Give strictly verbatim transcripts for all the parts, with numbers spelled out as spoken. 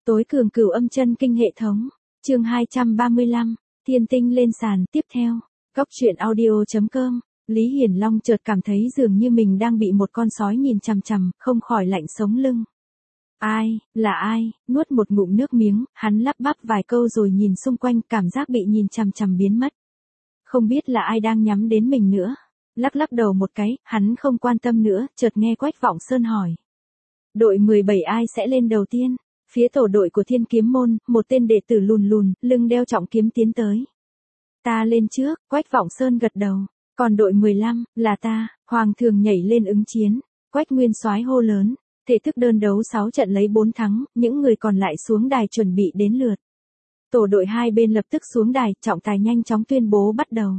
Tối cường cửu âm chân kinh hệ thống. Chương hai trăm ba mươi lăm, Thiên tinh lên sàn. Tiếp theo, Góc truyện audio chấm com. Lý Hiển Long chợt cảm thấy dường như mình đang bị một con sói nhìn chằm chằm, không khỏi lạnh sống lưng. Ai, là ai? Nuốt một ngụm nước miếng, hắn lắp bắp vài câu rồi nhìn xung quanh, cảm giác bị nhìn chằm chằm biến mất. Không biết là ai đang nhắm đến mình nữa. Lắc lắc đầu một cái, hắn không quan tâm nữa, chợt nghe Quách Vọng Sơn hỏi. Đội mười bảy ai sẽ lên đầu tiên? Phía tổ đội của Thiên Kiếm Môn, một tên đệ tử lùn lùn, lưng đeo trọng kiếm tiến tới. Ta lên trước, Quách Vọng Sơn gật đầu. Còn đội mười lăm, là ta. Hoàng Thường nhảy lên ứng chiến. Quách Nguyên Soái hô lớn. Thể thức đơn đấu sáu trận lấy bốn thắng, những người còn lại xuống đài chuẩn bị đến lượt. Tổ đội hai bên lập tức xuống đài, trọng tài nhanh chóng tuyên bố bắt đầu.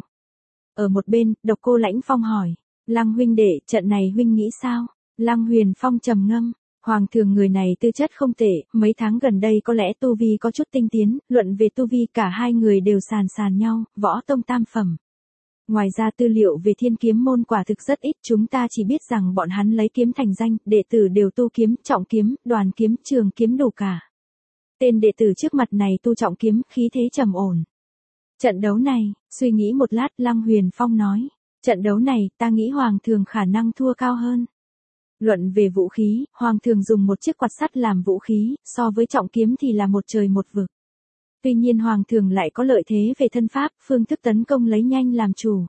Ở một bên, Độc Cô Lãnh Phong hỏi. Lăng huynh đệ, trận này huynh nghĩ sao? Lăng Huyền Phong trầm ngâm. Hoàng Thường người này tư chất không tệ, mấy tháng gần đây có lẽ tu vi có chút tinh tiến, luận về tu vi cả hai người đều sàn sàn nhau, võ tông tam phẩm. Ngoài ra tư liệu về Thiên Kiếm Môn quả thực rất ít, chúng ta chỉ biết rằng bọn hắn lấy kiếm thành danh, đệ tử đều tu kiếm, trọng kiếm, đoàn kiếm, trường kiếm đủ cả. Tên đệ tử trước mặt này tu trọng kiếm, khí thế trầm ổn. Trận đấu này, suy nghĩ một lát, Lăng Huyền Phong nói, trận đấu này, ta nghĩ Hoàng Thường khả năng thua cao hơn. Luận về vũ khí, Hoàng Thường dùng một chiếc quạt sắt làm vũ khí, so với trọng kiếm thì là một trời một vực. Tuy nhiên Hoàng Thường lại có lợi thế về thân pháp, phương thức tấn công lấy nhanh làm chủ.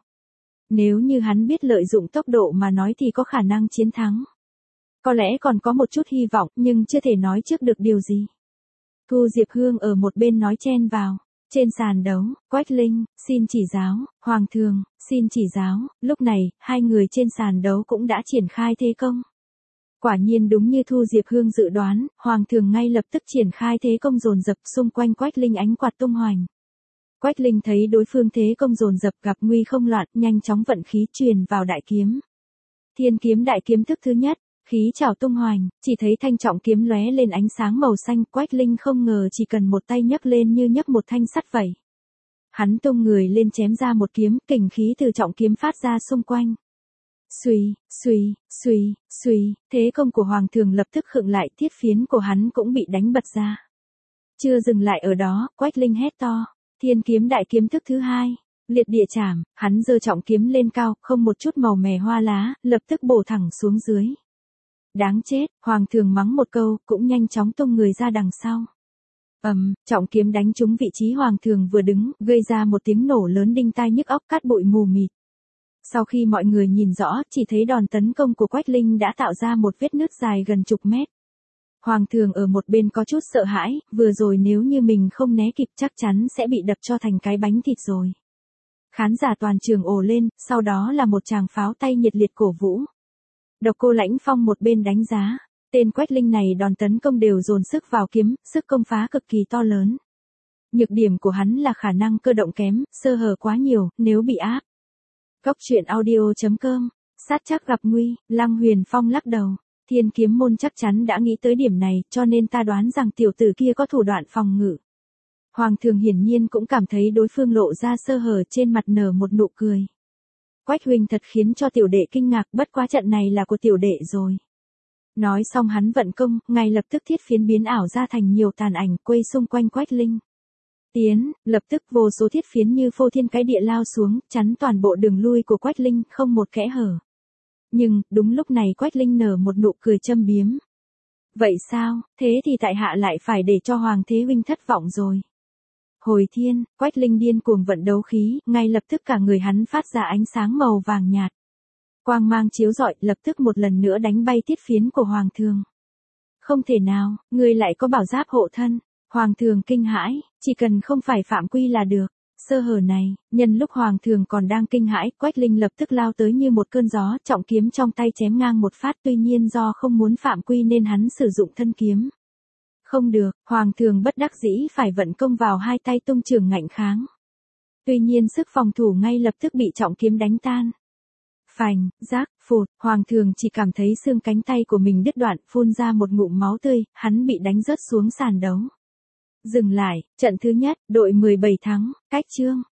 Nếu như hắn biết lợi dụng tốc độ mà nói thì có khả năng chiến thắng. Có lẽ còn có một chút hy vọng, nhưng chưa thể nói trước được điều gì. Thu Diệp Hương ở một bên nói chen vào. Trên sàn đấu, Quách Linh, xin chỉ giáo, Hoàng Thường, xin chỉ giáo. Lúc này, hai người trên sàn đấu cũng đã triển khai thế công. Quả nhiên đúng như Thu Diệp Hương dự đoán, Hoàng Thường ngay lập tức triển khai thế công dồn dập, xung quanh Quách Linh ánh quạt tung hoành. Quách Linh thấy đối phương thế công dồn dập gặp nguy không loạn, nhanh chóng vận khí truyền vào đại kiếm. Thiên kiếm đại kiếm thức thứ nhất, khí trảo tung hoành, chỉ thấy thanh trọng kiếm lóe lên ánh sáng màu xanh, Quách Linh không ngờ chỉ cần một tay nhấc lên như nhấc một thanh sắt vậy. Hắn tung người lên chém ra một kiếm, kình khí từ trọng kiếm phát ra xung quanh. Xuy, xuy, xuy, xuy, thế công của Hoàng Thường lập tức khựng lại, thiết phiến của hắn cũng bị đánh bật ra. Chưa dừng lại ở đó, Quách Linh hét to, Thiên kiếm đại kiếm thức thứ hai, liệt địa chảm, hắn giơ trọng kiếm lên cao, không một chút màu mè hoa lá, lập tức bổ thẳng xuống dưới. Đáng chết, Hoàng Thường mắng một câu, cũng nhanh chóng tung người ra đằng sau. Ầm, um, trọng kiếm đánh trúng vị trí Hoàng Thường vừa đứng, gây ra một tiếng nổ lớn đinh tai nhức óc, cát bụi mù mịt. Sau khi mọi người nhìn rõ, chỉ thấy đòn tấn công của Quách Linh đã tạo ra một vết nứt dài gần chục mét. Hoàng Thường ở một bên có chút sợ hãi, vừa rồi nếu như mình không né kịp chắc chắn sẽ bị đập cho thành cái bánh thịt rồi. Khán giả toàn trường ồ lên, sau đó là một tràng pháo tay nhiệt liệt cổ vũ. Độc Cô Lãnh Phong một bên đánh giá, tên Quách Linh này đòn tấn công đều dồn sức vào kiếm, sức công phá cực kỳ to lớn. Nhược điểm của hắn là khả năng cơ động kém, sơ hở quá nhiều, nếu bị áp. Góc truyện audio chấm com, sát chắc gặp nguy, Lăng Huyền Phong lắc đầu. Thiên Kiếm Môn chắc chắn đã nghĩ tới điểm này, cho nên ta đoán rằng tiểu tử kia có thủ đoạn phòng ngự. Hoàng Thường hiển nhiên cũng cảm thấy đối phương lộ ra sơ hở, trên mặt nở một nụ cười. Quách huynh thật khiến cho tiểu đệ kinh ngạc, bất quá trận này là của tiểu đệ rồi. Nói xong hắn vận công, ngay lập tức thiết phiến biến ảo ra thành nhiều tàn ảnh quay xung quanh Quách Linh. Tiến, lập tức vô số thiết phiến như phô thiên cái địa lao xuống, chắn toàn bộ đường lui của Quách Linh, không một kẽ hở. Nhưng, đúng lúc này Quách Linh nở một nụ cười châm biếm. Vậy sao, thế thì tại hạ lại phải để cho Hoàng Thế huynh thất vọng rồi. Hồi thiên, Quách Linh điên cuồng vận đấu khí, ngay lập tức cả người hắn phát ra ánh sáng màu vàng nhạt. Quang mang chiếu rọi, lập tức một lần nữa đánh bay thiết phiến của Hoàng Thường. Không thể nào, ngươi lại có bảo giáp hộ thân. Hoàng Thường kinh hãi, chỉ cần không phải phạm quy là được. Sơ hở này, nhân lúc Hoàng Thường còn đang kinh hãi, Quách Linh lập tức lao tới như một cơn gió, trọng kiếm trong tay chém ngang một phát, tuy nhiên do không muốn phạm quy nên hắn sử dụng thân kiếm. Không được, Hoàng Thường bất đắc dĩ phải vận công vào hai tay tung trường ngạnh kháng. Tuy nhiên sức phòng thủ ngay lập tức bị trọng kiếm đánh tan. Phành, rác, phụt, Hoàng Thường chỉ cảm thấy xương cánh tay của mình đứt đoạn, phun ra một ngụm máu tươi, hắn bị đánh rớt xuống sàn đấu. Dừng lại, trận thứ nhất, đội mười bảy thắng, cách chương.